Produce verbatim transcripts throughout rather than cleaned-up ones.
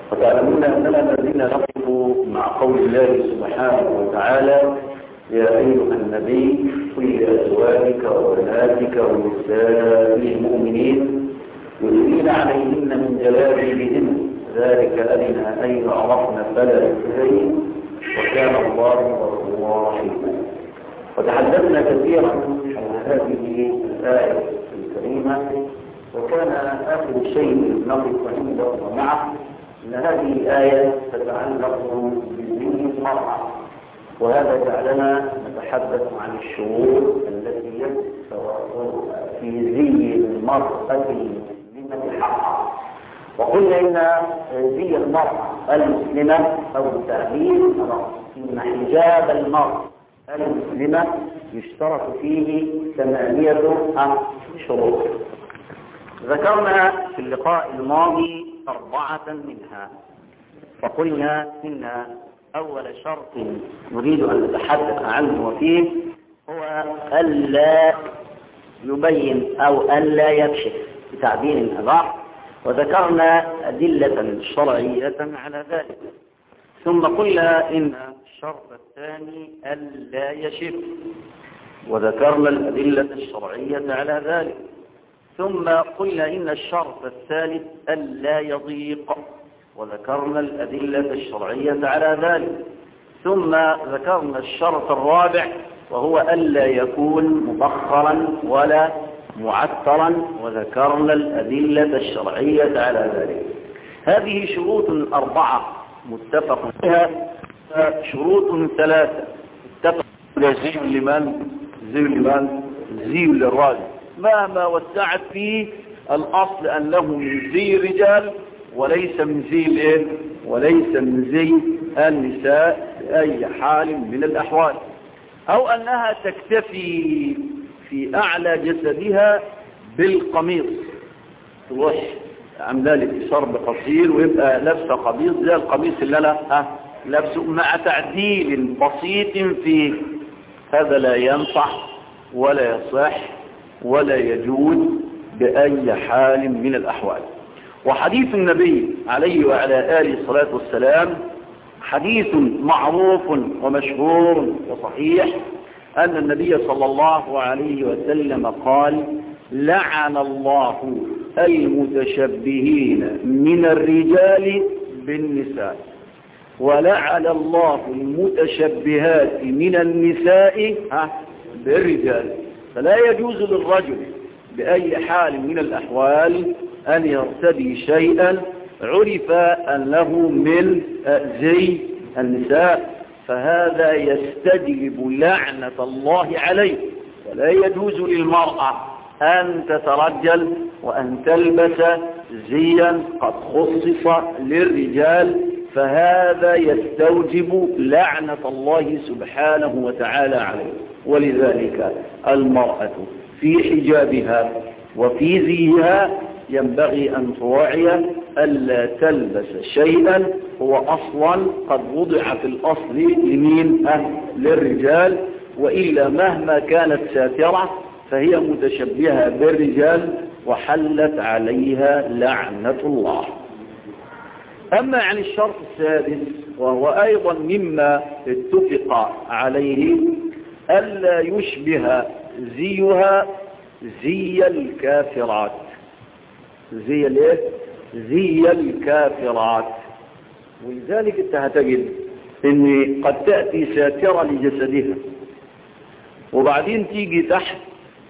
وتعلمون أننا الذين نقف مع قول الله سبحانه وتعالى يا أيها النبي قل لأزواجك وبناتك ونساء المؤمنين يدنين عليهن من جلابيبهن ذلك أدنى أن يعرفن فلا يؤذين وكان الله غفورا رحيما. وتحدثنا كثيرا عن هذه الآية الكريمة، وكان آخر شيء نقف عنده ومعه أن هذه الآية تتعلق بزي المرأة، وهذا جعلنا نتحدث عن الشروط التي يتوافر في زي المرأة المسلمة حقا. وقلنا إن زي المرأة المسلمة أو التعبير إن حجاب المرأة المسلمة يشترط فيه ثمانية شروط. ذكرنا في اللقاء الماضي أربعة منها، فقلنا إن أول شرط نريد أن نتحدث عنه وفيه هو ألا يبين أو ألا يكشف بتعبير أدق، وذكرنا أدلة شرعية على ذلك. ثم قلنا إن الشرط الثاني ألا يشف، وذكرنا الأدلة الشرعية على ذلك. ثم قلنا إن الشرط الثالث ألا يضيق، وذكرنا الأدلة الشرعية على ذلك. ثم ذكرنا الشرط الرابع وهو ألا يكون مبخرا ولا معترا، وذكرنا الأدلة الشرعية على ذلك. هذه شروط أربعة متفق فيها، شروط ثلاثة اتفق زي لمن زي لمن زي للراجل، مهما وسعت فيه الأصل أنه من زي الرجال وليس من زي الايه وليس من زي النساء بأي حال من الأحوال، أو أنها تكتفي في أعلى جسدها بالقميص، تروح عامله لك شرب قصير ويبقى لابسه قميص زي القميص اللي انا ها لابسه مع تعديل بسيط فيه. هذا لا ينصح ولا يصح ولا يجوز بأي حال من الأحوال. وحديث النبي عليه وعلى آله الصلاة والسلام حديث معروف ومشهور وصحيح، أن النبي صلى الله عليه وسلم قال: لعن الله المتشبهين من الرجال بالنساء، ولعن الله المتشبهات من النساء بالرجال. فلا يجوز للرجل بأي حال من الأحوال أن يرتدي شيئا عرف أنه من زي النساء، فهذا يستجلب لعنة الله عليه. ولا يجوز للمرأة أن تترجل وأن تلبس زيا قد خصص للرجال، فهذا يستوجب لعنة الله سبحانه وتعالى عليه. ولذلك المرأة في حجابها وفي زيها ينبغي أن تراعي ألا تلبس شيئا هو أصلا قد وضع في الأصل لمين؟ للرجال، وإلا مهما كانت ساترة فهي متشبهة بالرجال وحلت عليها لعنة الله. أما عن الشرط السادس وهو أيضا مما اتفق عليه ألا يشبه زيها زي الكافرات. زي الايه؟ زي الكافرات. ولذلك انت هتجد ان قد تأتي ساترة لجسدها وبعدين تيجي تحت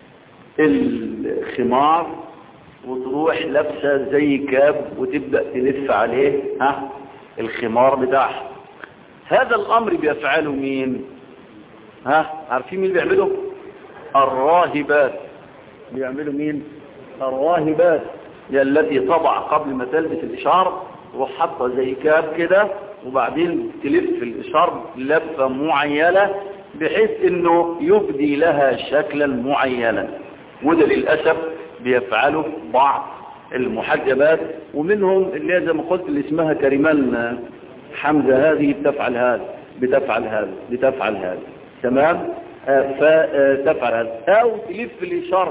الخمار وتروح لابسه زي كاب وتبدأ تلف عليه ها الخمار بتاعها. هذا الامر بيفعله مين؟ ها عارفين مين بيعمله؟ الراهبات. بيعملوا مين؟ الراهبات التي تضع قبل ما تلبس الإشارب وحطها زي كاب كده وبعدين تلف الإشارب لفة معينة بحيث انه يبدي لها شكلا معينا. وده للأسف بيفعله بعض المحجبات، ومنهم اللي زي ما قلت اللي اسمها كريمان حمزة، هذه بتفعل هذا بتفعل هذا بتفعل هذا تمام. فتفعل هذا او تلف الإشارب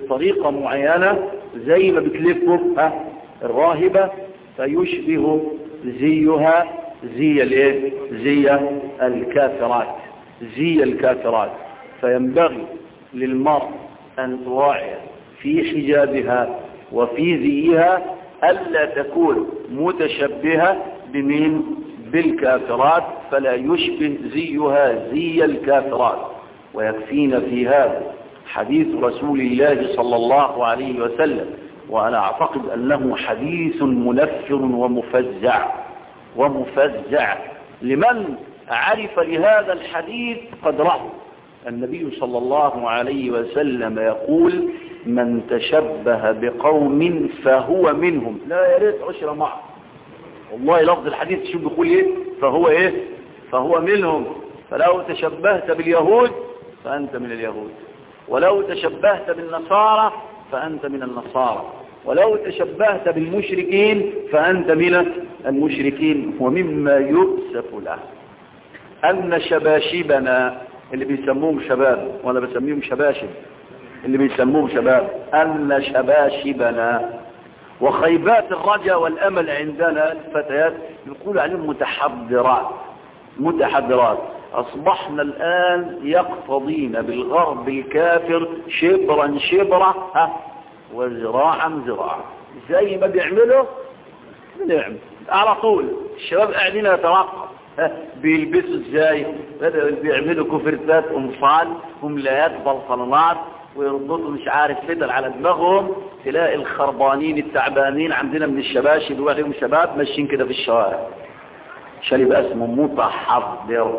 بطريقة معينة زي ما بتلفه الراهبة فيشبه زيها زي الايه زي الكافرات زي الكافرات. فينبغي للمرء أن تراعي في حجابها وفي زيها ألا تكون متشبهة بمن بالكافرات، فلا يشبه زيها زي الكافرات. ويكفينا في هذا حديث رسول الله صلى الله عليه وسلم، وأنا أعتقد أنه حديث منفر ومفزع ومفزع لمن عرف لهذا الحديث قدره. النبي صلى الله عليه وسلم يقول: من تشبه بقوم فهو منهم. لا يا ريت عشرة معه، والله لفظ الحديث شو بيقول ايه؟ فهو ايه؟ فهو منهم. فلو تشبهت باليهود فأنت من اليهود، ولو تشبهت بالنصارى فأنت من النصارى، ولو تشبهت بالمشركين فأنت من المشركين. ومما يؤسف له أن شباشبنا اللي بيسموهم شباب، وأنا بسميهم شباشب، اللي بيسموهم شباب، أن شباشبنا وخيبات الرجاء والأمل عندنا الفتيات يقول عليهم متحضرات متحضرات. أصبحنا الآن يقتضين بالغرب الكافر شبرا شبرا ها وزراعا زراعا، زي ما بيعملوا بنعمل على طول. الشباب قاعدين يترقب بيلبسوا ازاي، بيعملوا كفرتات قمصان وملايات بلطلانات ويربطوا مش عارف فدل على دماغهم. تلاقي الخربانين التعبانين عندنا من الشباب اللي عليهم شباب ماشيين كده في الشوارع، عشان يبقى اسمه متحضر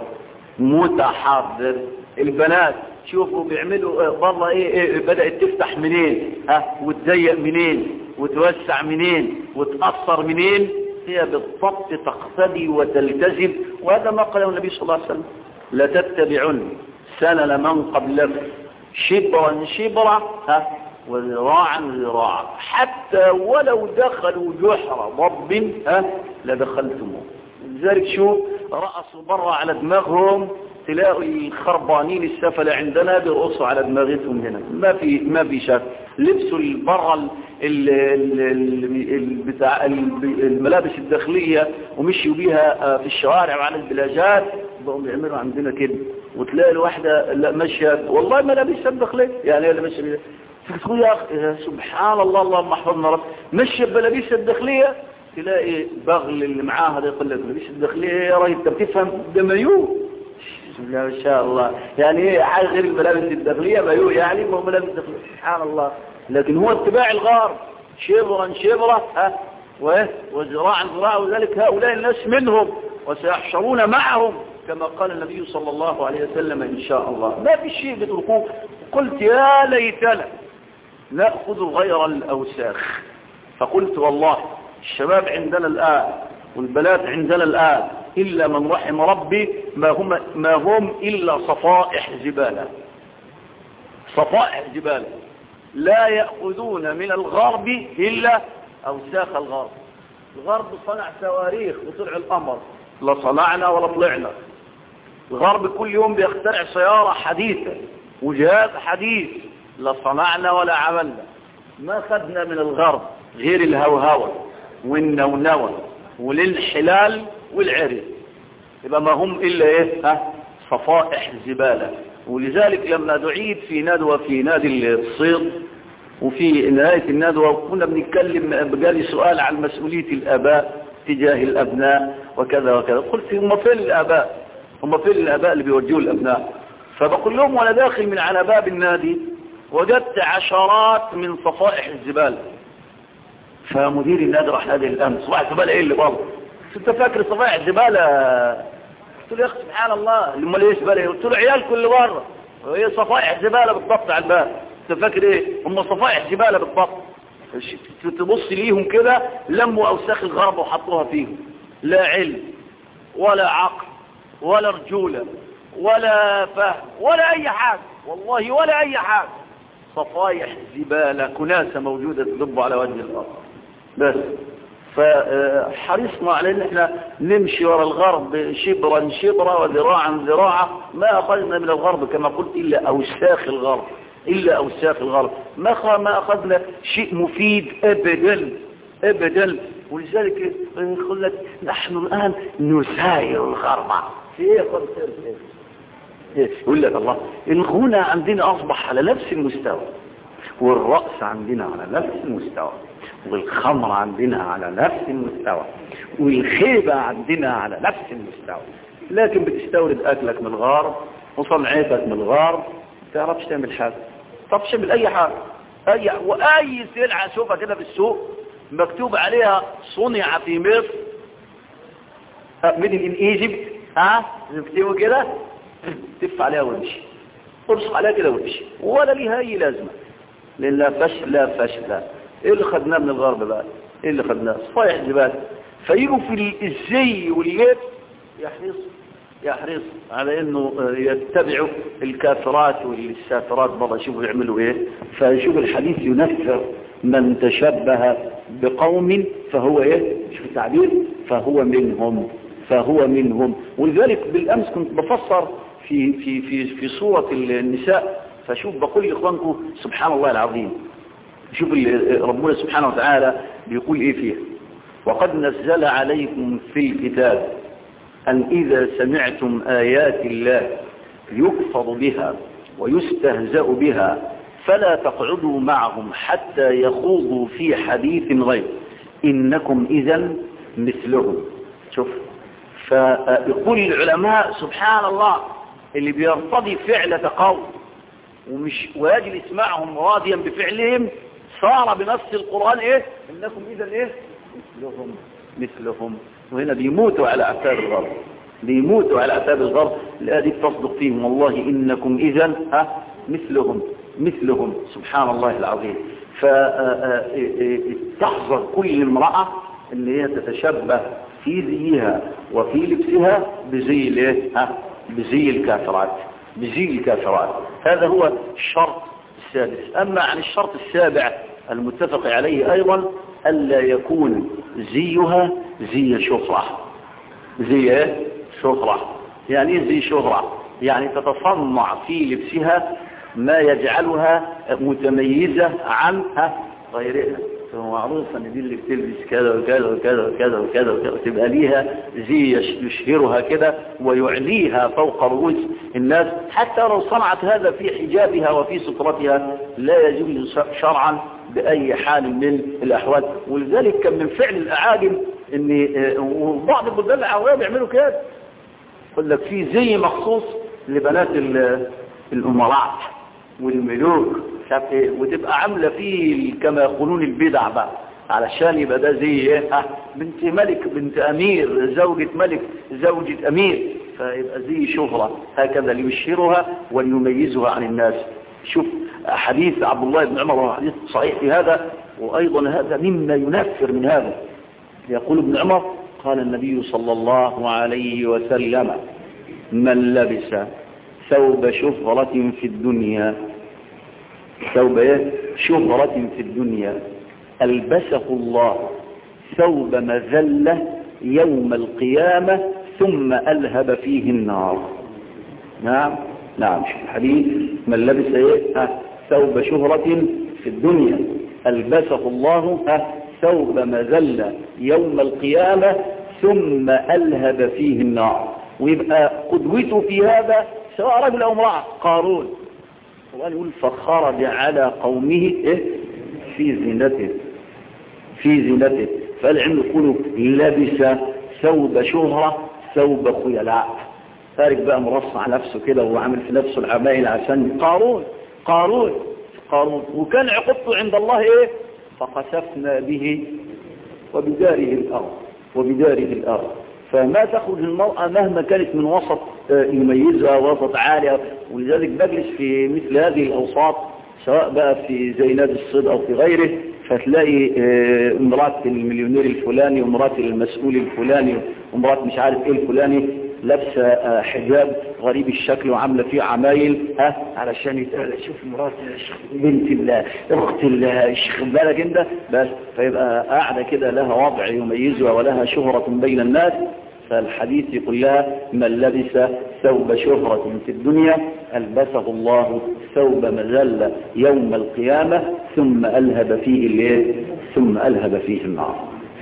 متحضر. البنات شوفوا بيعملوا والله ايه, إيه بدأت تفتح منين ها وتضيق منين وتوسع منين وتأثر منين، هي بالضبط تقتدي وتلتزم. وهذا ما قاله النبي صلى الله عليه وسلم: لتتبعن سنن من قبلكم شبرا شبرا ها وذراعا ذراعا، حتى ولو دخلوا جحر ضب ها لدخلتموه. لذلك شو رأسوا برا على دماغهم، تلاقوا الخربانين السفلة عندنا بيرقصوا على دماغتهم هنا، ما في ما في شك. لبسوا البرا بتاع الملابس الداخلية ومشوا بيها في الشوارع وعلى البلاجات، بقوا يعملوا عندنا كده. وتلاقي الواحدة لا ماشية والله ملابسها الداخلية، يعني اللي ماشية تقول يا أخي سبحان الله اللهم احفظنا رب، ماشية بملابسها الداخلية تلاقي بغل اللي معاها ده يقول لك ملابس الداخلية يا راجل انت بتفهم ده مايو. بسم الله ما شاء الله، يعني ايه حاجه غير الملابس الداخليه مايو، يعني ما هو ملابس الداخليه سبحان الله. لكن هو اتباع الغار شبرا شبرا ها وذراعا ذراعا، وذلك هؤلاء الناس منهم وسيحشرون معهم كما قال النبي صلى الله عليه وسلم إن شاء الله. ما في شيء بتركوه. قلت يا ليتنا نأخذ غير الأوساخ، فقلت والله الشباب عندنا الآن والبنات عندنا الآن إلا من رحم ربي ما هم, ما هم إلا صفائح زبالة صفائح زبالة، لا يأخذون من الغرب إلا أوساخ الغرب. الغرب صنع صواريخ وطلع القمر، لا صنعنا ولا طلعنا. الغرب كل يوم بيخترع سيارة حديثة وجهاز حديث، لا صنعنا ولا عملنا. ما خدنا من الغرب غير الهوهوة والنونوة والانحلال والعري، يبقى ما هم إلا إيه ها صفائح زبالة. ولذلك لما دعيت في ندوة في نادي الصيد، وفي نهاية الندوة كنا بنتكلم بجالي سؤال عن مسؤولية الآباء تجاه الأبناء وكذا وكذا، قلت هم فين الآباء هم فين الآباء اللي بيوجهوا الأبناء؟ فبقول لهم وانا داخل من على باب النادي وجدت عشرات من صفائح الزبالة. فمدير النادي راح نادي الأمن صفائح الزبالة ايه اللي بره؟ انت فاكر صفائح الزبالة؟ قلت له يا اخي سبحان الله امال ايه زبالة؟ قلت له عيالكم اللي بره وهي صفائح زبالة بالضبط على الباب. انت فاكر ايه؟ هم صفائح زبالة بالضبط. تبص ليهم كده لموا اوساخ الغرب وحطوها فيهم، لا علم ولا عقل ولا رجولة ولا فهم ولا اي حاجة، والله ولا اي حاجة. صفائح زبالة كناسة موجودة تدب على وجه الارض بس. فحرصنا على ان احنا نمشي وراء الغرب شبرا شبرا وذراعا ذراعا. ما اخذنا من الغرب كما قلت الا اوساخ الغرب الا اوساخ الغرب. ما ما اخذنا شيء مفيد ابدا ابدا. ولذلك يقول لك نحن الآن نساير الغرب. في ايه يا اخوان؟ ايه يقول لك الله الغنى عندنا اصبح على نفس المستوى، والرقص عندنا على نفس المستوى، والخمر عندنا على نفس المستوى، والخيبة عندنا على نفس المستوى. لكن بتستورد اكلك من الغرب وصنعتك من الغرب، ما تعرفش تعمل حاجه، ما تعرفش تعمل اي حاجه. اي واي سلعه شوفها كده في السوق مكتوب عليها صنع في مصر، ميد ان ايجيبت، ها نكتبه كده، تف عليها وامشي، ارصق عليها كده وامشي، ولا ليها اي لازمه، لان لا فشل لا فشل. ايه اللي خدناه من الغرب بقى؟ ايه اللي خدناه؟ صفايح زباله. فيجوا في الزي واللبس يحرص يحرص على انه يتبعوا الكافرات والسافرات بره. شوفوا يعملوا ايه. فشوف الحديث ينفر من تشبه بقوم فهو ايه، شوف التعبير، فهو منهم فهو منهم. ولذلك بالامس كنت بفسر في في في في سوره النساء، فشوف بقول لاخوانكم سبحان الله العظيم، شوف ربنا سبحانه وتعالى بيقول ايه فيه: وقد نزل عليكم في الكتاب أن إذا سمعتم آيات الله يكفر بها ويستهزأ بها فلا تقعدوا معهم حتى يخوضوا في حديث غير إنكم إذا مثلهم. شوف، فيقول العلماء سبحان الله اللي بيرتضي فعلة قوم ومش ويجلس معهم راضيا بفعلهم صار بنص القرآن إيه؟ إنكم إذا إيه؟ مثلهم مثلهم. وهنا بيموتوا على أعتاب الغرب، بيموتوا على أعتاب الغرب. الآية تصدق فيهم والله إنكم إذن ها مثلهم مثلهم. سبحان الله العظيم. فتحذر كل امرأة ان هي تتشبه في زيها وفي لبسها بزي الايه ها بزي الكافرات بزي الكافرات. هذا هو الشرط السادس. أما عن الشرط السابع المتفق عليه أيضا ألا يكون زيها زي شهرة. زي شهرة يعني ايه زي شهرة؟ يعني تتصنع في لبسها ما يجعلها متميزة عنها غيرها. معروف ان دي اللي بتلبس كذا وكذا وكذا وكذا وكذا وكذا، تبقى ليها زي يشهرها كده ويعليها فوق رؤوس الناس. حتى لو صنعت هذا في حجابها وفي سترتها لا يجوز شرعا بأي حال من الأحوال. ولذلك كان من فعل الأعاجم ان بعض البلدان العربية بيعملوا كده، يقول لك في زي مخصوص لبنات الأمراء والملوك وتبقى عاملة فيه كما يقولون البدع بقى علشان يبقى ده زي ايه اه بنت ملك بنت امير زوجة ملك زوجة امير، فيبقى زي شهرة هكذا ليشهرها وليميزها عن الناس. شوف حديث عبد الله بن عمر حديث صحيح في هذا، وايضا هذا مما ينفر من هذا. يقول ابن عمر قال النبي صلى الله عليه وسلم: من لبس ثوب شهرة في الدنيا ثوب ايه شهرة في الدنيا ألبسه الله ثوب مذلة يوم القيامة ثم ألهب فيه النار. نعم نعم شوف الحديث: من لبس ايه ثوب شهرة في الدنيا ألبسه الله ثوب مذلة يوم القيامة ثم ألهب فيه النار. ويبقى قدوته في هذا سواء رجل أو امرأة قارون. القرآن يقول: فخرج على قومه إيه؟ في زينته في زينته. فالعلم يقولوا لبس ثوب شهرة ثوب خيلاء. فارق بقى مرصع على نفسه كده وعمل في نفسه العمائل عشان قارون قارون قارون وكان عقوبته عند الله إيه؟ فخسفنا به وبداره الأرض وبداره الأرض. فما تخرج المرأة مهما كانت من وسط يميزها وسط عالية. ولذلك بجلس في مثل هذه الأوساط سواء بقى في زي نادي الصيد أو في غيره، فتلاقي امرأة المليونير الفلاني وامرأة المسؤول الفلاني وامرأة مش عارف ايه الفلاني لابسه حجاب غريب الشكل وعامله فيه عمايل ها علشان يتقال شوف امرأة بنت الله اخت الله الشيخ بالك انت بس. فيبقى قاعده كده لها وضع يميزها ولها شهرة بين الناس. فالحديث يقول لها: من لبس ثوب شهرة في الدنيا ألبسه الله ثوب مذلة يوم القيامة ثم ألهب فيه الليل ثم ألهب فيه النار.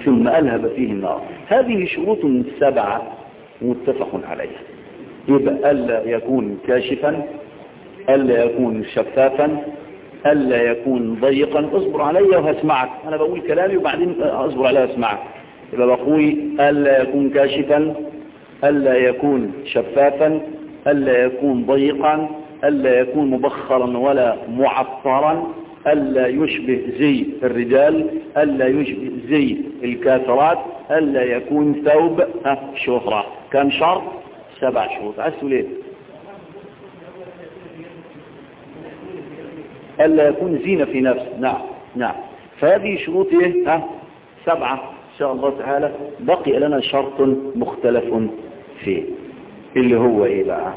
ثم ألهب فيه النار. هذه شروط سبعة متفق عليها. يبقى ألا يكون كاشفا، ألا يكون شفافا، ألا يكون ضيقا. اصبر علي وهسمعك، أنا بقول كلامي وبعدين اصبر علي واسمعك. يبقى بقول ألا يكون كاشفا، ألا يكون شفافا، ألا يكون ضيقا، ألا يكون مبخرا ولا معطرا، ألا يشبه زي الرجال، ألا يشبه زي الكافرات، ألا يكون ثوب ها شهرة. كم شرط؟ سبع شروط. عسوا ليه؟ ألا يكون زينة في نفسه. نعم نعم. فهذه شروط ايه؟ ها سبعة إن شاء الله تعالى. بقي لنا شرط مختلف فيه، اللي هو ايه بقى؟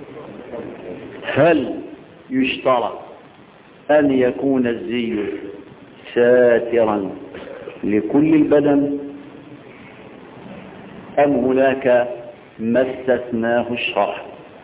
هل يشترط أن يكون الزي ساترا لكل البدن، أم هناك ما استثناه الشرع؟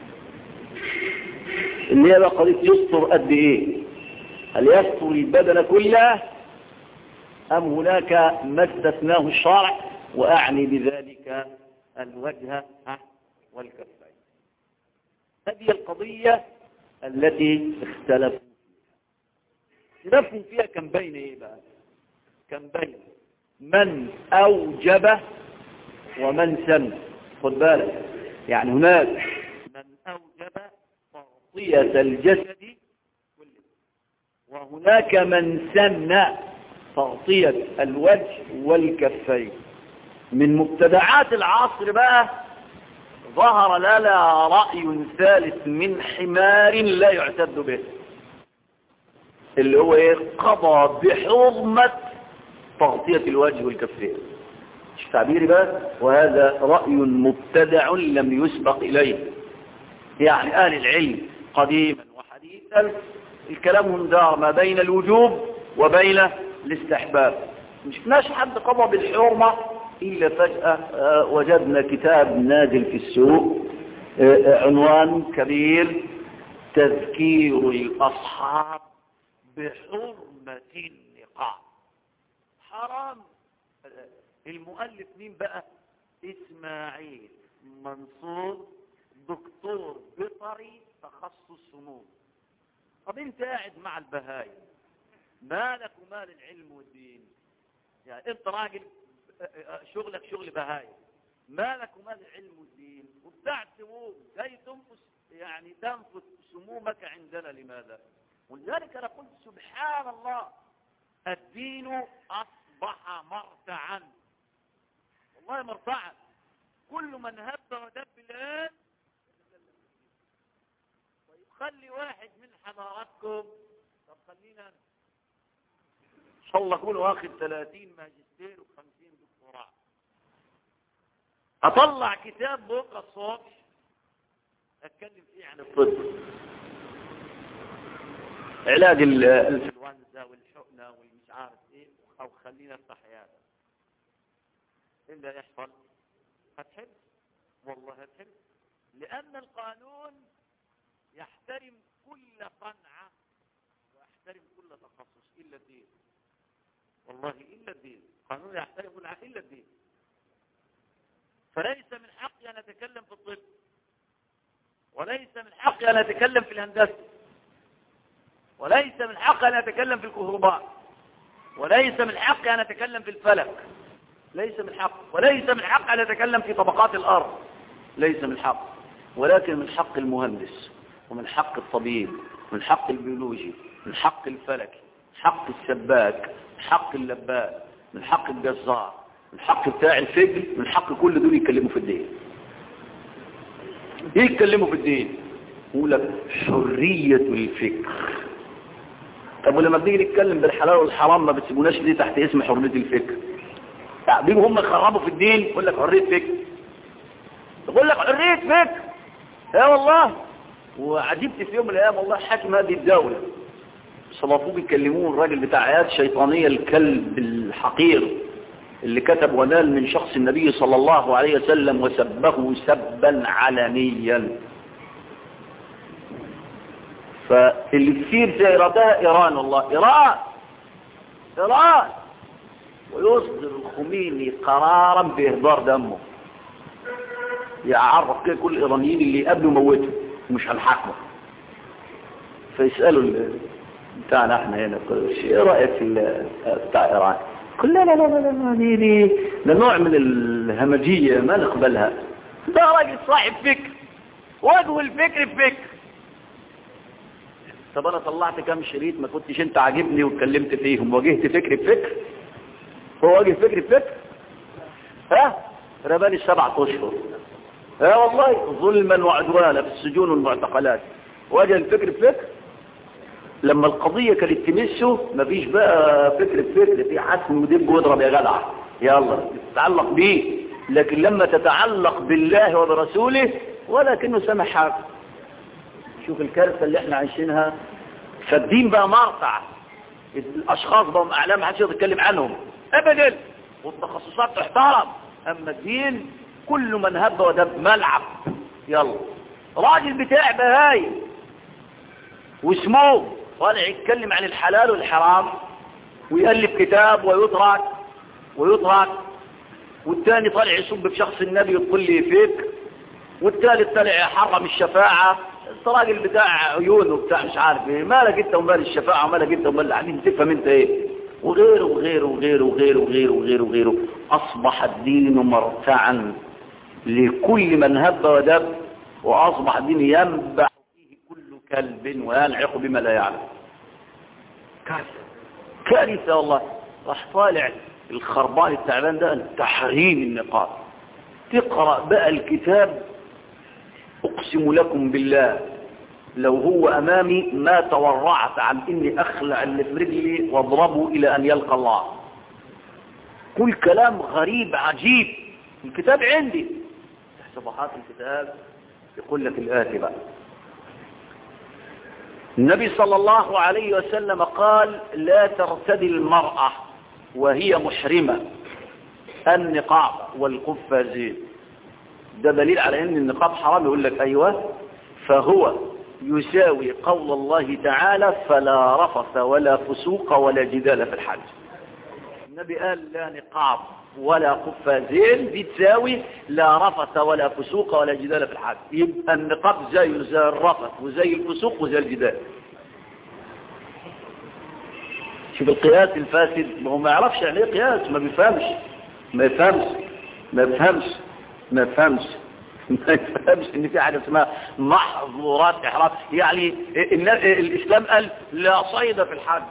اللي هي بقى قضية يستر قد ايه؟ هل يستر البدن كله أم هناك ما استثناه الشرع؟ وأعني بذلك الوجه والكفين. هذه القضية التي اختلفوا اختلفوا فيها. كم بين ايه بقى؟ كم بين من أوجب ومن سن. خد بالك، يعني هناك من أوجب تغطية الجسد كله، وهناك من سن تغطية الوجه والكفين. من مبتدعات العصر بقى ظهر لنا رأي ثالث من حمار لا يعتد به، اللي هو ايه؟ قضى بحرمة تغطية الوجه والكفين. مش تعبيري بقى؟ وهذا رأي مبتدع لم يسبق إليه. يعني أهل العلم قديما وحديثا الكلام دار ما بين الوجوب وبين الاستحباب. مش فناش حد قضى بالحرمة إلا فجأة وجدنا كتاب نازل في السوق عنوان كبير: تذكير الأصحاب بحرمة النقاب. حرام. المؤلف مين بقى؟ إسماعيل منصور، دكتور بيطري، تخصص سموم. طب انت قاعد مع البهايم، مالك ومال العلم والدين؟ يعني انت راجل شغلك شغل بهايم، مالك ومال العلم والدين؟ وبتاع سموم جاي تنفس، يعني تنفس سمومك عندنا. لماذا؟ ولذلك انا قلت سبحان الله، الدين اصبح مرتعا. والله مرتعا. كل من هب ودب الان. طيب خلي واحد من حضاراتكم، طب خلينا ان شاء الله اكون واخد ثلاثين ماجستير وخمسين دكتوراه، اطلع كتاب بكره الصبح اتكلم فيه عن الطب، علاج الانفلونزا والحقنه والمش عارف ايه، او خلينا افتح عياده. ايه اللي هيحصل؟ هتحبس. والله هتحبس، لان القانون يحترم كل صنعه ويحترم كل تخصص الا الدين. والله الا الدين. القانون يحترم كل حاجه الا الدين. فليس من حقي ان اتكلم في الطب، وليس من حقي ان اتكلم في الهندسه، وليس من حقي ان اتكلم في الكهرباء، وليس من حقي ان اتكلم في الفلك، ليس من حق، وليس من حقي ان اتكلم في طبقات الارض، ليس من حق. ولكن من حق المهندس، ومن حق الطبيب، من حق البيولوجي، من حق الفلكي، من حق السباك، من حق اللباك، من حق الجزار، من حق بتاع الفجر، من حق كل دول يتكلموا في الدين. يتكلموا في الدين يقول لك حرية الفكر. طب ولما بنيجي نتكلم بالحلال والحرام ما بتسيبوناش ليه تحت اسم حرية الفكر؟ يعني بيجوا هم يخربوا في الدين يقول لك حرية فكر، يقول لك حرية فكر. يا والله. وعجبت في يوم من الايام والله حاكم هذه الدولة صلاطوه بيكلموه الراجل بتاع آيات شيطانية، الكلب الحقير اللي كتب ونال من شخص النبي صلى الله عليه وسلم وسبه سبا علنيا. فاللي كثير زي رداء إيران، والله إيران إيران ويصدر الخميني قرارا بإهدار دمه، يعرف كده كل الإيرانيين اللي يقابلوا موته مش هنحاكمه. فيسألوا بتاعنا احنا هنا ايه رأيك في بتاع إيران؟ قل لا لا لا لا لا دي دي ده نوع من الهمجية ما نقبلها، ده راجل صاحب فكر وجه الفكر بفكر. طب انا طلعت كام شريط ما كنتش انت عاجبني واتكلمت فيهم، واجهت فكر بفكر؟ هو واجه فكر بفكر؟ ها رماني سبعة اشهر، ها والله ظلما وعدوانا في السجون والمعتقلات. واجه الفكر بفكر؟ لما القضية كانت تمسه مفيش بقى فكر بفكر، في حسم ودب واضرب يا جدع يلا تتعلق بيه. لكن لما تتعلق بالله وبرسوله ولا كأنه سمح حاجة. شوف الكارثة اللي احنا عايشينها. فالدين بقى مرتع، الاشخاص بقوا اعلام محدش يقدر يتكلم عنهم ابدا، والتخصصات تحترم. اما الدين كل من هب ودب ملعب. يلا راجل بتاع بهايم واسمه طالع يتكلم عن الحلال والحرام ويألف كتاب ويترك ويترك، والتاني طالع يسب بشخص النبي ويقول لي فيك، والثالث طالع يحرم الشفاعة. الراجل بتاع عيون وبتاع مش عارف ايه، مالك انت ومال الشفاعة ومالك انت ومال العديد، تفهم انت ايه؟ وغيره وغيره وغيره وغيره وغيره وغيره وغيره. اصبح الدين مرتعا لكل من هب ودب، واصبح الدين ينبع فيه كل كلب وينعق بما لا يعلم. كارثة كارثة والله. راح طالع الخربان التعبان ده تحريم النقاب. تقرأ بقى الكتاب اقسم لكم بالله لو هو امامي ما تورعت عن اني اخلع اللي في رجلي واضربه الى ان يلقى الله. كل كلام غريب عجيب. الكتاب عندي تحت صفحات الكتاب يقول لك الآتي بقى. النبي صلى الله عليه وسلم قال لا ترتدي المرأة وهي محرمة النقاب والقفازين. ده دليل على ان النقاب حرام. يقول لك ايوه، فهو يساوي قول الله تعالى فلا رفث ولا فسوق ولا جدال في الحج. النبي قال لا نقاب ولا قفازين بتساوي لا رفث ولا فسوق ولا جدال في الحج. يبقى النقاب زيه زي الرفث وزي الفسوق وزي الجدال. شوف القياس الفاسد، ما هو ما يعرفش يعني ايه قياس، ما بيفهمش ما يفهمش ما يفهمش ما يفهمش ما يفهمش ان في حاجه اسمها محظورات احرام. يعني الاسلام قال لا صيد في الحج،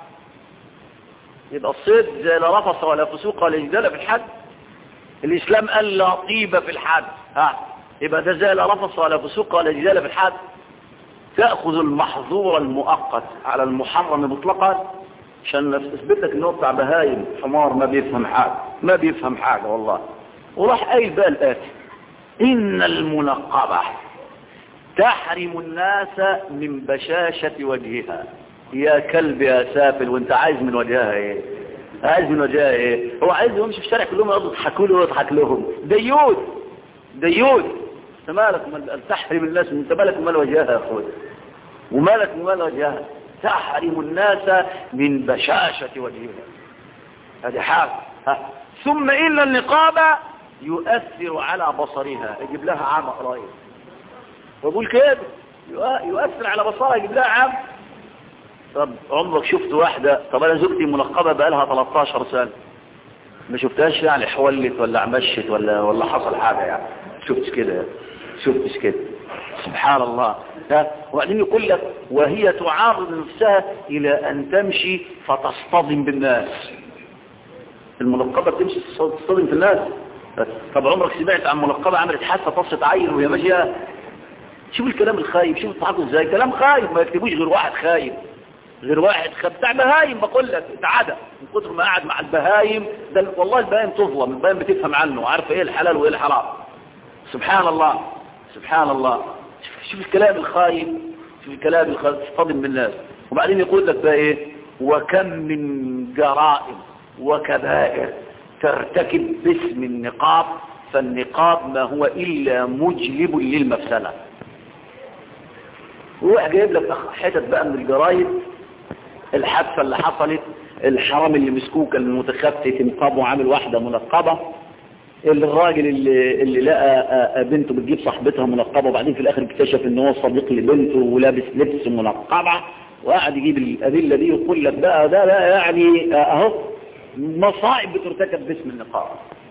يبقى الصيد زي لا رفث ولا فسوق ولا جدال في الحج. الاسلام قال لا طيب في الحج، ها يبقى ده زي لا رفث ولا فسوق ولا جدال في الحج. تاخذ المحظور المؤقت على المحرم مطلقا عشان اثبت لك انه بتاع بهايم حمار ما بيفهم حاجه ما بيفهم حاجه والله. وراح قايل بقى الآتي إن المنقبة تحرم الناس من بشاشة وجهها. يا كلب يا سافل، وانت عايز من وجهها ايه؟ عايز من وجهها ايه؟ هو عايز يمشي في الشارع كلهم يقعدوا يضحكوا له ويضحك لهم. ديود ديود انت مالك ومال تحرم الناس؟ انت مالك ومال وجهها يا اخوي؟ ومالك ومال وجهها؟ تحرم الناس من بشاشة وجهها. هذه حاجة. ثم إن النقاب يؤثر على بصرها، يجيب لها عام قريب. بقول كده يؤثر على بصرها يجيب لها عام. طب عمرك شفت واحدة؟ طب انا زوجتي منقبة بقالها ثلاثة عشر سنة ما شفتهاش يعني حولت ولا عمشت ولا ولا حصل حاجة يعني؟ شفتش كده شفتش كده سبحان الله. وبعدين يقول لك وهي تعارض نفسها الى ان تمشي فتصطدم بالناس. المنقبة بتمشي تصطدم في الناس. طب عمرك سمعت عن منقبة عملت حادثة طصت عين وهي ماشية؟ شوف الكلام الخايب، شوف التعاطف ازاي، كلام خايب ما يكتبوش غير واحد خايب، غير واحد خايب بتاع بهايم. بقول لك اتعدى من كتر ما قاعد مع البهايم ده. والله البهايم تظلم، البهايم بتفهم عنه عارفه ايه الحلال وايه الحرام. سبحان الله سبحان الله. شوف, شوف الكلام الخايب، شوف الكلام الخايب تصطدم بالناس. وبعدين يقول لك بقى ايه؟ وكم من جرائم وكبائر ترتكب باسم النقاب، فالنقاب ما هو إلا مجلب للمفسدة. وروح جايب لك حتت بقى من الجرايد، الحادثة اللي حصلت الحرام اللي مسكوه كان متخفي نقاب وعامل واحدة منقبة، الراجل اللي, اللي لقى بنته بتجيب صاحبتها منقبة وبعدين في الاخر اكتشف ان هو صديق لبنته ولابس لبس منقبة، وقعد يجيب الأدلة دي ويقول لك بقى ده لا يعني اهو مصائب بترتكب باسم النقاب.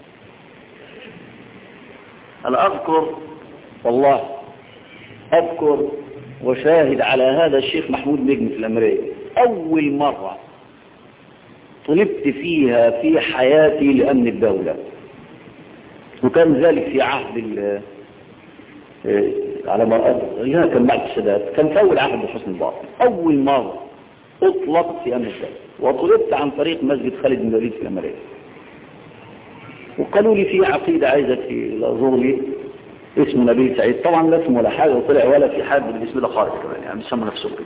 انا اذكر والله اذكر وشاهد على هذا الشيخ محمود نجم في الأمريكا، اول مرة طلبت فيها في حياتي لأمن الدولة، وكان ذلك في عهد ال على ما أذكر كان بعد السادات، كان في أول عهد حسني مبارك، أول مرة أطلقت في أمن الدولة، وطلبت عن طريق مسجد خالد بن الوليد في الأمريكا، وقالوا لي في عقيدة عايزك أزور لي اسمه نبيل سعيد، طبعا لا اسمه ولا حاجة وطلع ولا في حد بالاسم ده خالص كمان، يعني بيسموا نفسه كده.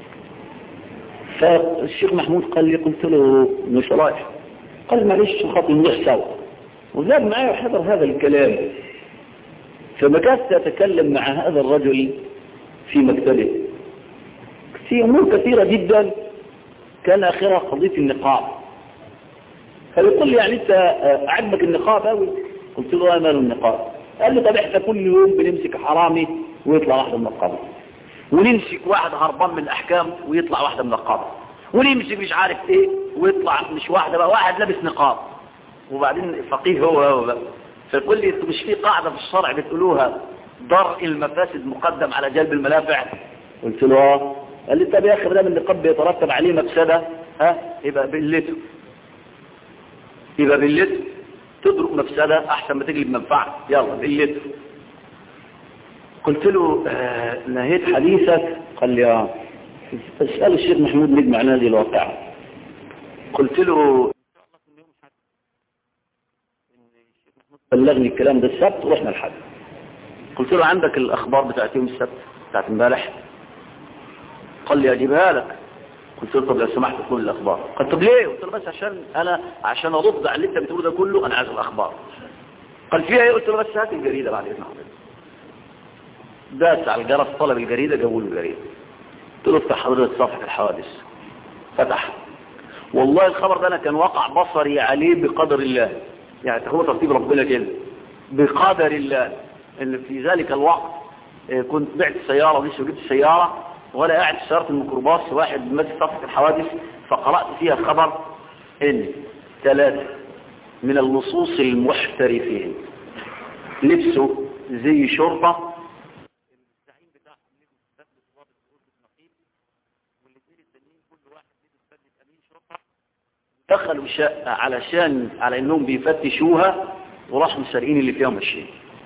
فالشيخ محمود قال لي، قلت له مش رايح، قال معلش خاطر نروح سوا، وزاد معايا وحضر هذا الكلام. فمكثت أتكلم مع هذا الرجل في مكتبه في أمور كثيرة جدا، كان آخرها قضية النقاب. فيقول لي يعني أنت عجبك النقاب أوي؟ قلت له أنا النقاب. قال لي طب احنا كل يوم بنمسك حرامي ويطلع واحدة منقبة، ونمسك واحد هربان من الأحكام ويطلع واحدة منقبة، ونمسك مش عارف ايه ويطلع مش واحدة بقى واحد لابس نقاب، وبعدين فقيه هو هو بقى. فيقول لي مش في قاعدة في الشرع بتقولوها درء المفاسد مقدم على جلب المنافع؟ قلت له اه. قال لي طب يا اخي ده من النقاب بيترتب عليه مفسدة، ها يبقى بقلته، يبقى بقلته تدرك مفسدة احسن ما تجلب منفعة، يلا بقلته. قلت له آه نهيت حديثك؟ قال لي اه. اسأل الشيخ محمود نجم عن هذه الواقعة. قلت له بلغني الكلام ده السبت ورحنا الحد. قلت له عندك الاخبار بتاعت يوم السبت بتاعت امبارح؟ قال لي اجيبها لك. قلت له طب لو سمحت تكون الاخبار. قال طب ليه؟ قلت له بس عشان انا عشان ارد على اللي انت بتقوله ده كله انا عايز الاخبار. قال فيها ايه؟ قلت له بس هات الجريده بعد اذن حضرتك. داس على الجرس طلب الجريده، جابوا له الجريده. قلت له افتح حضرتك صفحه الحوادث. فتح. والله الخبر ده انا كان وقع بصري عليه بقدر الله، يعني هو ترتيب ربنا كده بقدر الله. ان في ذلك الوقت كنت بعت سياره ولسه جبت سياره ولا قاعد في سياره الميكروباص، واحد ماسك صفحه الحوادث، فقرات فيها خبر ان ثلاثه من اللصوص المحترفين لبسوا زي شرطه، الزعيم بتاعهم لبس بدله ضابط غرفه نقيب، والاثنين التانيين كل واحد لبس بدله امين شرطه، دخلوا شقه علشان على انهم بيفتشوها وراحوا سارقين اللي فيها ماشيين.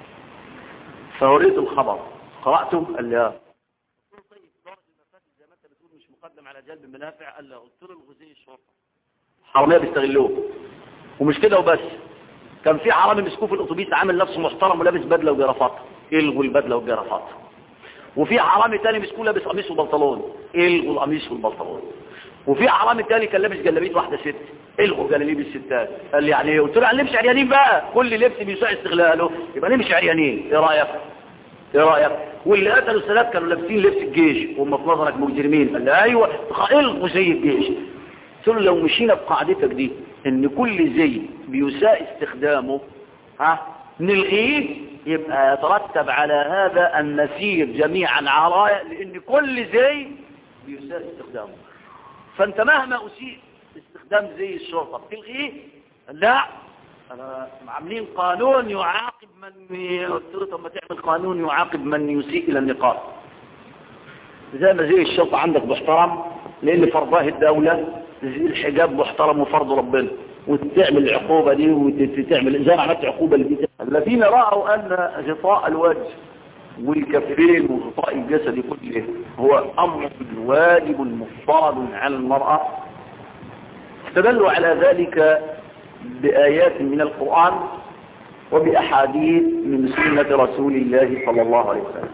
فوريت الخبر قراته قال لي اه. قلت له طيب درجه المفاسد زي ما انت بتقول مش مقدم على جلب المنافع؟ قال لي. قلت له الغزي الشرطه حراميه بيستغلوه، ومش كده وبس، كان في حرامي مسكوه في الاتوبيس عامل نفسه محترم ولابس بدله وجرافات، الغوا البدله والجرافات. وفي حرامي تاني مسكوه لابس قميص وبنطلون، الغوا القميص والبنطلون. وفي حرامي تاني كان لابس جلابيه واحده ست، الغوا جلابيه الستات. قال لي يعني ايه؟ قلت له يعني نمشي عريانين بقى، كل لبس بيساء استغلاله يبقى نمشي عريانين، ايه رايك؟ ايه رايك؟ واللي قتلوا السادات كانوا لابسين لبس الجيش وهم في نظرك مجرمين؟ قال لي ايوه الغوا زي الجيش. قلت له لو مشينا بقاعدتك دي ان كل زي بيساء استخدامه ها نلغيه، يبقى يترتب على هذا ان نسير جميعا عرايا، لان كل زي بيساء استخدامه. فانت مهما اسيء استخدام زي الشرطه بتلغيه؟ لا انا عاملين قانون يعاقب من، قلت له طب ما تعمل قانون يعاقب من يسيء الى النقاب. زي ما زي الشرطه عندك محترم لان فرضاه الدوله، زي الحجاب محترم وفرض ربنا، وتعمل العقوبه دي وتعمل زي ما عملت عقوبه اللي الذين راوا ان غطاء الوجه والكفين وغطاء الجسد كله هو امر واجب مفترض على المراه، استدلوا على ذلك بآيات من القرآن وبأحاديث من سنة رسول الله صلى الله عليه وسلم.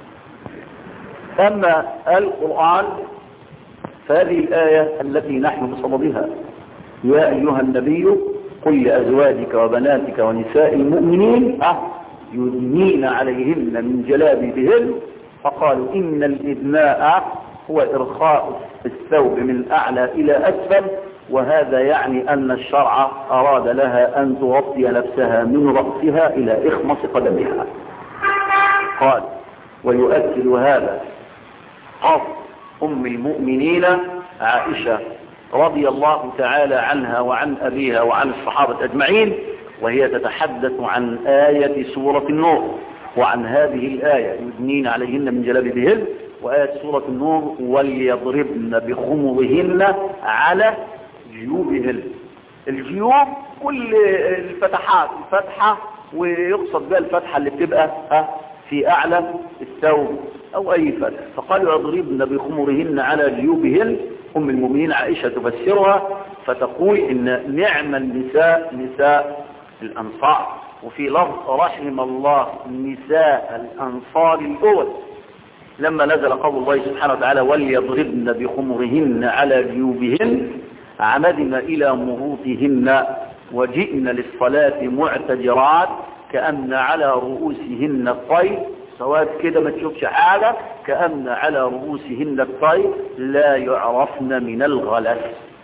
أما القرآن فهذه الآية التي نحن بصددها: يا أيها النبي قل لأزواجك وبناتك ونساء المؤمنين يدنين عليهن من جلابيبهن، فقالوا إن الإدناء هو إرخاء الثوب من أعلى إلى أسفل وهذا يعني أن الشرع أراد لها أن تغطي نفسها من رأسها إلى إخمص قدمها. قال: ويؤكد هذا قول أم المؤمنين عائشة رضي الله تعالى عنها وعن أبيها وعن الصحابة أجمعين، وهي تتحدث عن آية سورة النور، وعن هذه الآية يدنين عليهن من جلابيبهن، وآية سورة النور وليضربن بخمرهن على جيوبهن. الجيوب كل الفتحات، الفتحة ويقصد بها الفتحة اللي بتبقى في أعلى الثوب أو أي فتح. فقالوا يضربن بخمرهن على جيوبهن. أم المؤمنين عائشة تفسرها فتقول إن نعم النساء نساء الأنصار، وفي لفظ رحم الله نساء الأنصار الأول، لما نزل قول الله سبحانه وتعالى وليضربن بخمرهن على جيوبهن عمدن إلى مروطهن وجئن للصلاة معتجرات كأن على رؤوسهن الطير، سواد كده ما تشوفش حاجة، كأن على رؤوسهن الطير لا يعرفن من الغلس.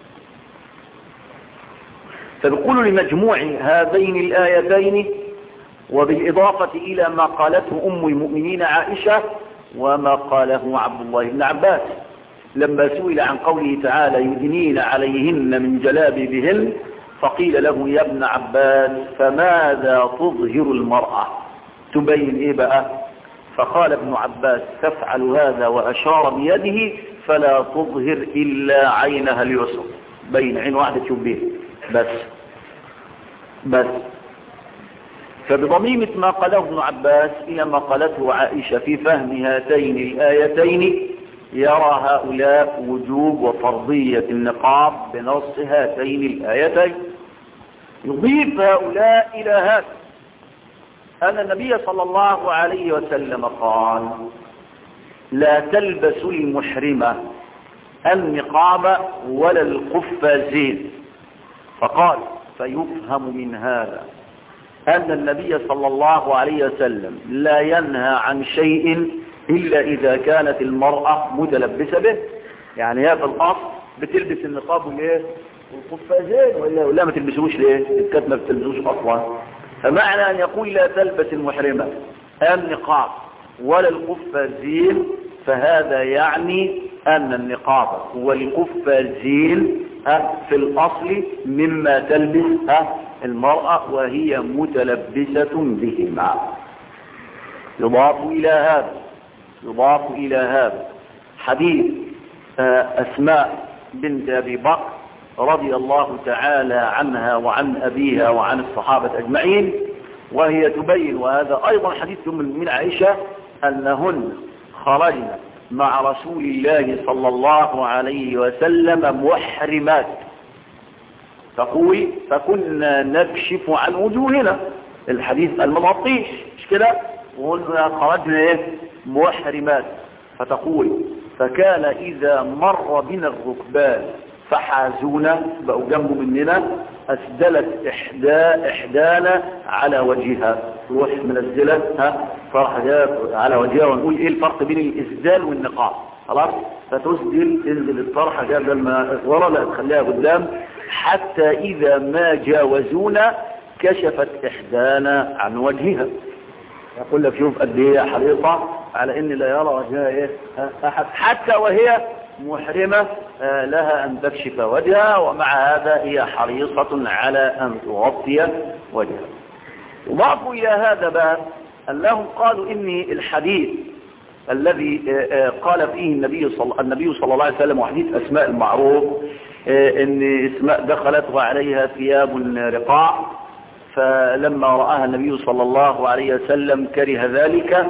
فنقول لمجموع هذين الآيتين وبالإضافة إلى ما قالته أم المؤمنين عائشة وما قاله عبد الله بن عباس لما سئل عن قوله تعالى يدنين عليهن من جلابيبهن، فقيل له يا ابن عباس فماذا تظهر المرأة؟ تبين ايه بقى؟ فقال ابن عباس تفعل هذا وأشار بيده فلا تظهر إلا عينها اليسرى، بين عين واحدة تشوف بيه بس بس. فبضميمة ما قاله ابن عباس إلى ما قالته عائشة في فهم هاتين الآيتين يرى هؤلاء وجوب وفرضية النقاب بنص هاتين الآيتين. يضيف هؤلاء إلى هذا أن النبي صلى الله عليه وسلم قال لا تلبس المحرمة النقاب ولا القفازين، فقال فيفهم من هذا أن النبي صلى الله عليه وسلم لا ينهى عن شيء إلا إذا كانت المرأة متلبسة به. يعني هي في الأصل بتلبس النقاب والايه والقفازين، ولا ولا ما تلبسوش ليه؟ الكتاب ما بتلبسوش أصلا. فمعنى أن يقول لا تلبس المحرمة النقاب ولا القفازين، فهذا يعني أن النقاب والقفازين في الأصل مما تلبس المرأة وهي متلبسة بهما. يضاف إلى هذا يضاف إلى هذا حديث أسماء بنت أبي بكر رضي الله تعالى عنها وعن أبيها وعن الصحابة أجمعين، وهي تبين، وهذا أيضا حديث من عائشة، أنهن خرجن مع رسول الله صلى الله عليه وسلم محرمات، تقول فكنا نكشف عن وجوهنا، الحديث المغطيش مش كده، وقلنا خرجنا ايه محرمات. فتقول فكان إذا مر بنا الركبان فحازونا بقوا جنبه مننا أسدلت إحدى إحدانا على وجهها، تروح منزلة ها فرح على وجهها، ونقول إيه الفرق بين الإسدال والنقاب؟ خلاص، فتسدل تنزل الطرحة جاب لما ورا لا تخليها قدام، حتى إذا ما جاوزونا كشفت إحدانا عن وجهها. يقول لك شوف قد ايه حريصة على ان لا يرى وجهها ايه احد، حتى وهي محرمة لها ان تكشف وجهها، ومع هذا هي حريصة على ان تغطي وجهها. وضعفوا الى هذا بقى انهم قالوا ان الحديث الذي قال فيه النبي صلى النبي صلى الله عليه وسلم، وحديث اسماء المعروف، ان اسماء دخلت وعليها ثياب رقاع، فلما رآها النبي صلى الله عليه وسلم كره ذلك،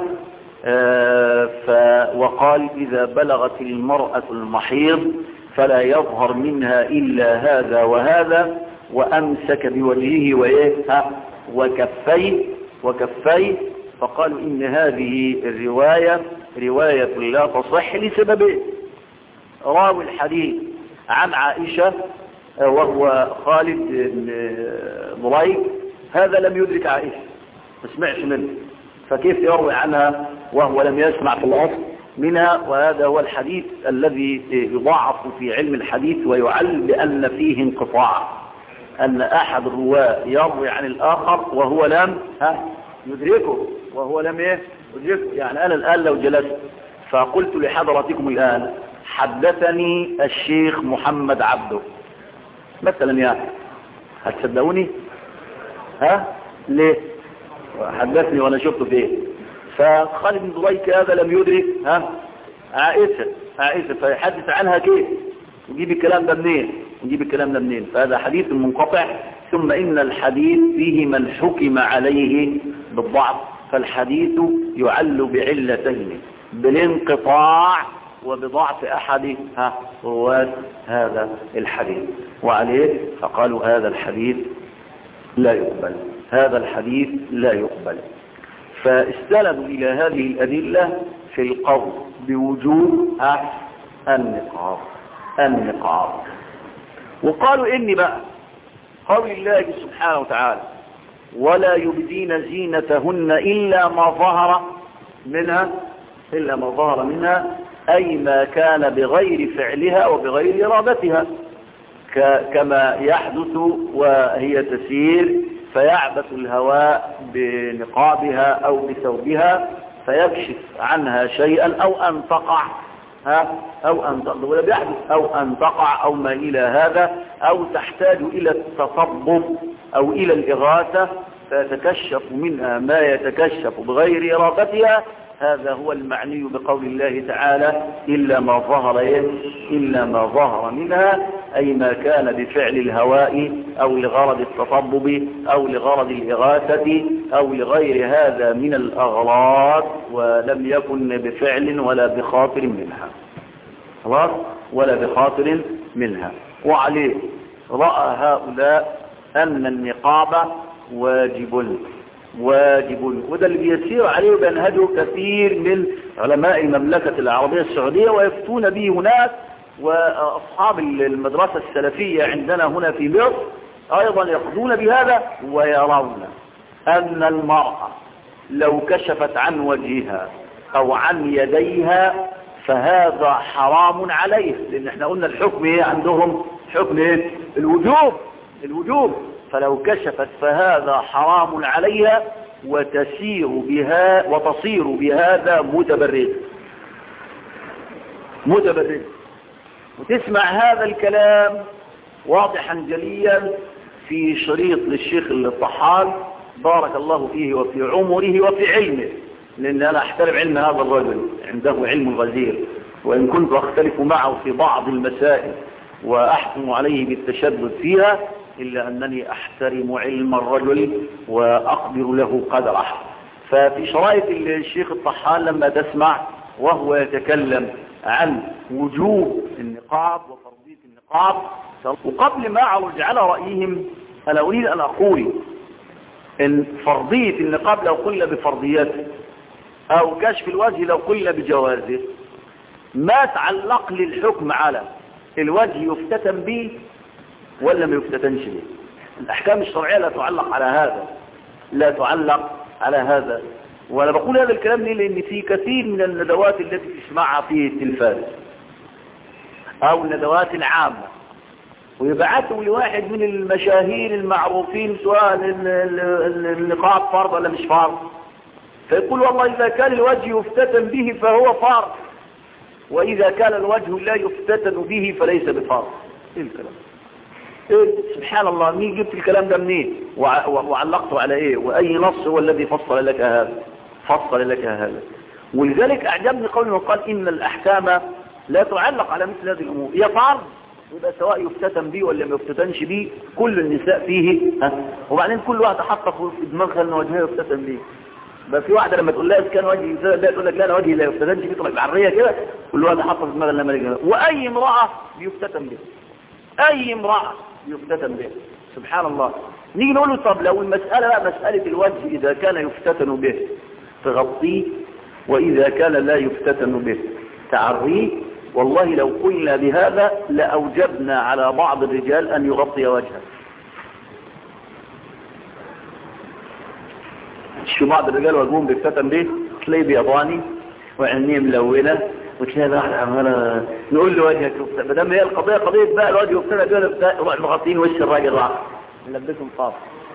وقال إذا بلغت المرأة المحيض فلا يظهر منها إلا هذا وهذا، وأمسك بوجهه وإيه وكفيه وكفيه فقالوا إن هذه الرواية رواية لا تصح لسببين. راوي الحديث عن عائشة وهو خالد بن ضريك، هذا لم يدرك عائشة، ما سمعش منه، فكيف يروي عنها وهو لم يسمع في الأصل منها، وهذا هو الحديث الذي يضاعف في علم الحديث ويعل بأن فيه انقطاع، أن أحد الرواة يروي عن الآخر وهو لم ها يدركه وهو لم ايه يدركه. يعني أنا الآن لو جلست فقلت لحضراتكم الآن حدثني الشيخ محمد عبده مثلا، يعني هتصدقوني؟ ها ليه؟ حدثني وانا شفته فيه. فخالد بن دريك هذا لم يدرك ها عائشة عائشة فيحدث عنها كيف؟ نجيب الكلام ده منين؟ نجيب الكلام ده منين؟ فهذا حديث منقطع. ثم إن الحديث فيه من حكم عليه بالضعف، فالحديث يعل بعلتين، بالانقطاع وبضعف أحد ها رواه هذا الحديث، وعليه فقالوا هذا الحديث لا يقبل، هذا الحديث لا يقبل. فاستندوا إلى هذه الأدلة في القول بوجوب النقاب النقاب وقالوا إني بقى قول الله سبحانه وتعالى ولا يبدين زينتهن إلا ما ظهر منها إلا ما ظهر منها أي ما كان بغير فعلها وبغير إرادتها، كما يحدث وهي تسير فيعبث الهواء بنقابها أو بثوبها فيكشف عنها شيئا أو أن تقع ها أو أن ولا بيحدث أو أن تقع أو ما إلى هذا، أو تحتاج إلى التطبب أو إلى الإغاثة فيتكشف منها ما يتكشف بغير إرادتها. هذا هو المعني بقول الله تعالى إلا ما ظهر إلا ما ظهر منها أي ما كان بفعل الهواء أو لغرض التطبب أو لغرض الإغاثة أو لغير هذا من الأغراض، ولم يكن بفعل ولا بخاطر منها خلاص ولا بخاطر منها. وعليه رأى هؤلاء أن النقاب واجب واجب، وده اللي بيسير عليه وبينهجه كثير من علماء المملكة العربية السعودية ويفتون به هناك، وأصحاب المدرسة السلفية عندنا هنا في مصر أيضا يقضون بهذا، ويرون أن المرأة لو كشفت عن وجهها أو عن يديها فهذا حرام عليه، لأن احنا قلنا الحكم ايه عندهم؟ حكم ايه؟ الوجوب الوجوب فلو كشفت فهذا حرام عليها وتسير بها وتصير بهذا متبرد متبرد وتسمع هذا الكلام واضحا جليا في شريط للشيخ الطحان بارك الله فيه وفي عمره وفي علمه، لأن أنا أحترم علم هذا الرجل، عنده علم غزير، وإن كنت أختلف معه في بعض المسائل وأحكم عليه بالتشدد فيها إلا أنني أحترم علم الرجل وأقدر له قدره. ففي شرائط الشيخ الطحان لما تسمع وهو يتكلم عن وجوب النقاب وفرضية النقاب، وقبل ما أعرج على رأيهم أنا أريد أن أقول إن فرضية النقاب لو قلنا بفرضيته أو كشف الوجه لو قلنا بجوازه، ما تعلق للحكم على الوجه يفتتن به ولا ما يفتتنش به. الأحكام الشرعية لا تعلق على هذا لا تعلق على هذا وأنا بقول هذا الكلام ليه؟ لأن في كثير من الندوات التي تسمعها في التلفاز أو الندوات العامة ويبعثوا لواحد من المشاهير المعروفين سواء النقاب فرض ولا مش فرض، فيقول والله إذا كان الوجه يفتتن به فهو فرض، وإذا كان الوجه لا يفتتن به فليس بفرض. إيه الكلام؟ إيه سبحان الله، مين جبت الكلام ده منين وعلقته على إيه؟ وأي نص هو الذي فصل لك هذا فصل لك هذا ولذلك أعجبني قوله وقال إن الأحكام لا تعلق على مثل هذه الأمور، هي فرض يبقى سواء يفتتن به ولا ما يفتتنش به كل النساء فيه ها؟ وبعدين كل واحد حطه في دماغها ان وجهها يفتتن به. بس في واحده لما تقول لها اذا كان وجهي يفتتن ده تقول لك لا انا وجهي لا يفتتنش به، تطلع بعريه كده كل واحد حطه في دماغها لما يجي. واي امراه يفتتن به اي امراه يفتتن به سبحان الله. نيجي نقول له طب لو المساله بقى مساله الوجه اذا كان يفتتن به تغطيه واذا كان لا يفتتن به تعريه، والله لو قلنا بهذا لأوجبنا على بعض الرجال أن يغطي وجهه. شو بعض الرجال وجههم بيفتتن به تلاقيه بيضاني وعينيه ملونه وتلاقي واحد عماله نقول له وجهك ما دام هي القضيه قضيه بقى الوجه يفتح دول بتاع روح مغطين وش الراجل راح نلبسهم طاف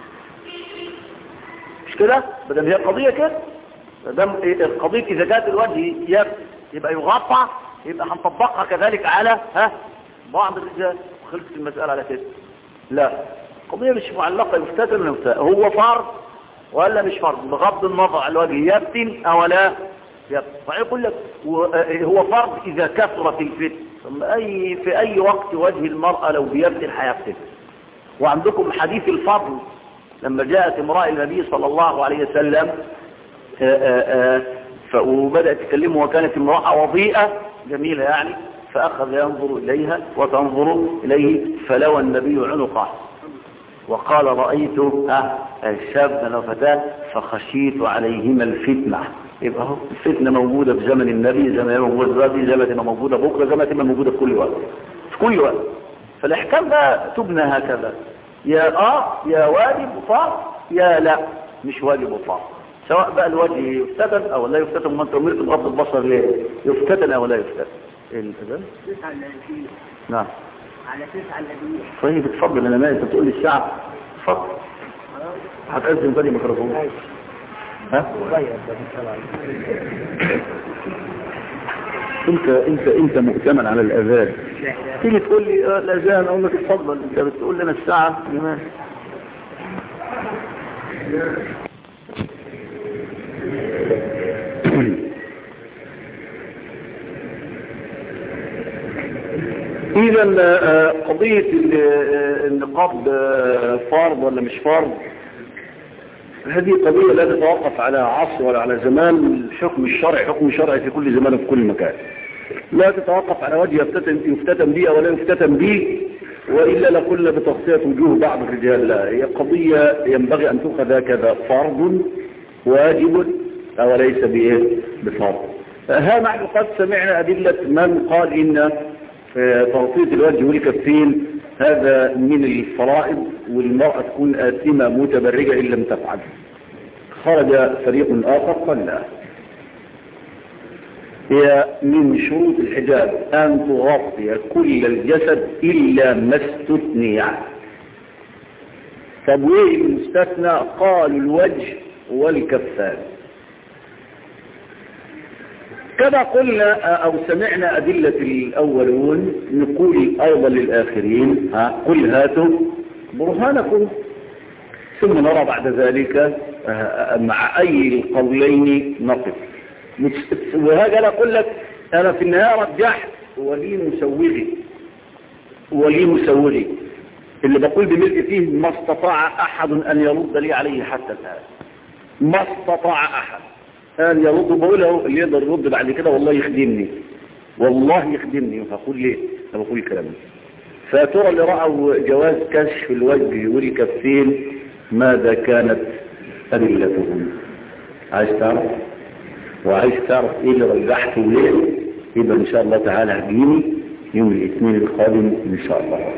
مش كده ما دام هي القضيه كده ما دام القضيه اذا جات الوجه يبقى يغطى يبقى هنطبقها كذلك على ها بعض الرجال خلصت المساله على كده. لا القضيه مش معلقه يفتتن ولا يفتتن هو فرض ولا مش فرض بغض النظر عن الوجه يفتن او لا يفتن. فيقول لك هو فرض اذا كثرت الفتن اي في اي وقت وجه المراه لو بيفتن هيفتن. وعندكم حديث الفضل لما جاءت امراه النبي صلى الله عليه وسلم وبدات تكلمه وكانت امراه وضيئه جميله يعني فاخذ ينظر اليها وتنظر اليه فلوى النبي عنقه وقال رأيت الشاب وفتاة فخشيت عليهما الفتنة. يبقى هو الفتنة موجودة في زمن النبي زي ما هي موجودة دلوقتي زي ما تبقى موجودة بكرة زي ما تبقى موجودة في كل وقت في كل وقت. فالأحكام بقى تبنى هكذا يا آه يا واجب وفرض يا لا مش واجب وفرض سواء بقى الوجه يفتتن أو لا يفتتن. ما أنت أمرت بغض البصر ليه يفتتن أو لا يفتتن. إيه الأذان؟ نعم على تسعة الذي طيب اتفضل انا ما انت بتقول لي الساعه اتفضل هتأذن تاني ميكروفون ها انت انت انت مؤتمن على الاذان تيجي تقول لي اه الاذان اقول لك اتفضل انت بتقول لنا الساعه كمان إذا قضية النقاب فرض ولا مش فرض هذه قضية لا تتوقف على عصر ولا على زمان. الحكم الشرعي حكم الشرعي في كل زمان وفي كل مكان لا تتوقف على وجه يفتتن, يفتتن به ولا يفتتن به وإلا لقلنا بتغطية وجوه بعض الرجال. لا هي قضية ينبغي أن تؤخذ هكذا فرض واجب أو ليس بإيه بفرض. ها نحن قد سمعنا أدلة من قال إن تغطية الوجه والكفين هذا من الفرائض والمرأة تكون آثمة متبرجة إن لم تفعل. خرج فريق آخر قال لا هي من شروط الحجاب أن تغطي كل الجسد إلا ما استثني. طب وإيه المستثنى؟ قالوا الوجه والكفان. كما قلنا أو سمعنا أدلة الأولون نقول أيضا للآخرين ها قل هاتوا برهانكم ثم نرى بعد ذلك مع أي القولين نقف. وهذا أنا أقول لك أنا في النهاية رجحت ولي مسوغي ولي مسوغي اللي بقول بملء فيه ما استطاع أحد أن يرد لي عليه حتى الآن. ما استطاع أحد أن يرد بقوله اللي يقدر يرد بعد كده والله يخدمني والله يخدمني وهقول ليه أنا بقول الكلام ده. فترى اللي رأوا جواز كشف الوجه والكفين ماذا كانت أدلتهم؟ عايز تعرف وعايز تعرف ايه اللي رجحته ليه؟ يبقى ان شاء الله تعالى هجيني يوم الاثنين القادم ان شاء الله.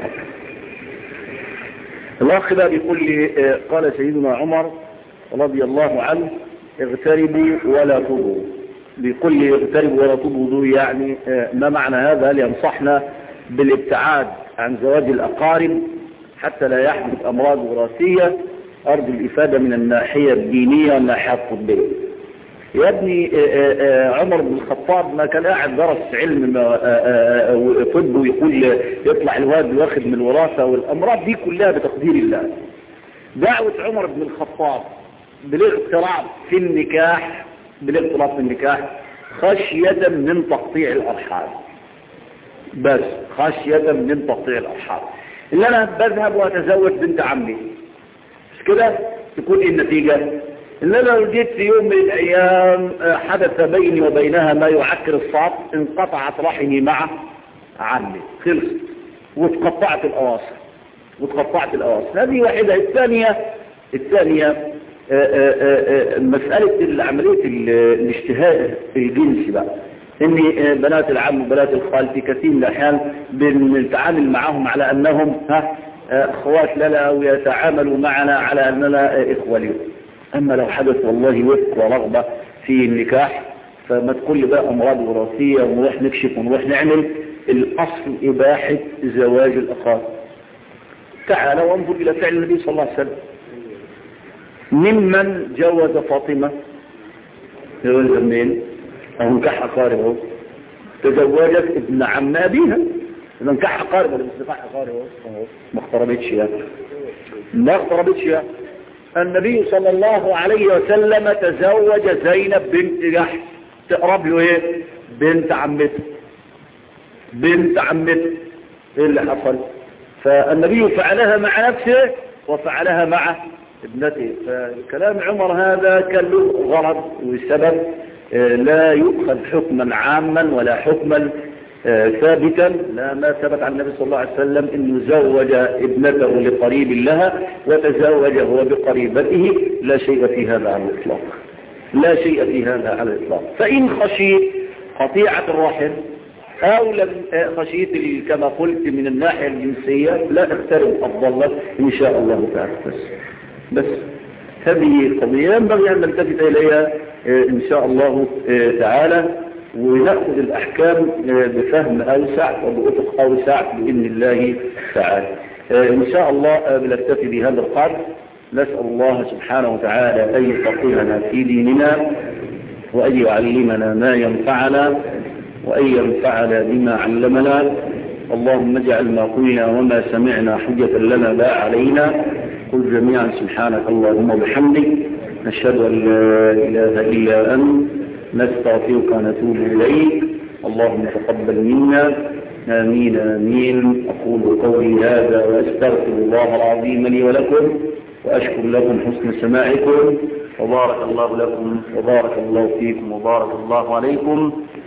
الاخ بقى بيقول لي قال سيدنا عمر رضي الله عنه اغتربوا ولا تضوا. بيقول لي اغتربوا ولا تضوا يعني ما معنى هذا؟ هل ينصحنا بالابتعاد عن زواج الاقارب حتى لا يحدث امراض وراثيه؟ ارجو الافاده من الناحيه الدينيه والناحيه الطبيه. يا ابني عمر بن الخطاب ما كان قاعد درس علم طب ويقول يطلع الواد واخد من الوراثه والامراض دي كلها بتقدير الله. دعوه عمر بن الخطاب بالاغتراب في النكاح بالاغتراب في النكاح خشيه من تقطيع الارحام. بس خشيه من تقطيع الارحام. اللي انا بذهب واتزوج بنت عمي مش كده تكون ايه النتيجه؟ ان انا لو جيت في يوم من الايام حدث بيني وبينها ما يعكر الصعب انقطعت رحمي مع عمي خلصت وتقطعت الاواصر وتقطعت الاواصر. هذه واحده. الثانيه الثانيه مساله عمليه الاشتهاء الجنسي بقى ان بنات العم وبنات الخال في كثير من الاحيان بنتعامل معهم على انهم ها اخوات لنا ويتعاملوا معنا على اننا اخوه لهم. أما لو حدث والله وفق ورغبة في النكاح فما تقول لي بقى أمراض وراثية ونروح نكشف ونروح نعمل. الأصل إباحة زواج الأقارب. تعال وانظر إلى فعل النبي صلى الله عليه وسلم. ممن جوز فاطمة جوز منين؟ أو نكح أقاربه. تزوجت ابن عم أبيها. إذا نكح أقاربه ولا مش نكح أقاربه؟ ما اقتربتش يعني. ما اقتربتش يعني. النبي صلى الله عليه وسلم تزوج زينب بنت جحش. تقرب له ايه؟ بنت عمته. بنت عمته. ايه اللي حصل؟ فالنبي فعلها مع نفسه وفعلها مع ابنته. فكلام عمر هذا كان له غرض وسبب، لا يؤخذ حكما عاما ولا حكما ثابتا. لا، ما ثبت عن النبي صلى الله عليه وسلم انه زوج ابنته لقريب لها وتزوج هو بقريبته. لا شيء في هذا على الاطلاق. لا شيء في هذا على الاطلاق. فان خشيت قطيعة الرحم او لم خشيت كما قلت من الناحية الجنسية، لا اخترب افضل لك ان شاء الله تعالى. بس بس هذه قضية ينبغي ان نلتفت اليها ان شاء الله تعالى، ونأخذ الأحكام بفهم أوسع وبأفق أوسع بإذن الله تعالى. إن شاء الله بنكتفي بهذا القدر. نسأل الله سبحانه وتعالى أن يفقهنا في ديننا وأن يعلمنا ما ينفعنا وأن ينفعنا بما علمنا. اللهم اجعل ما قلنا وما سمعنا حجة لنا لا علينا. قل جميعا سبحانك اللهم وبحمدك، نشهد أن لا إله إلا أنت، نستغفرك ونتوب إليك. اللهم تقبل منا. آمين آمين. أقول قولي هذا وأستغفر الله العظيم لي ولكم، وأشكر لكم حسن سماعكم، وبارك الله لكم وبارك الله فيكم وبارك الله عليكم.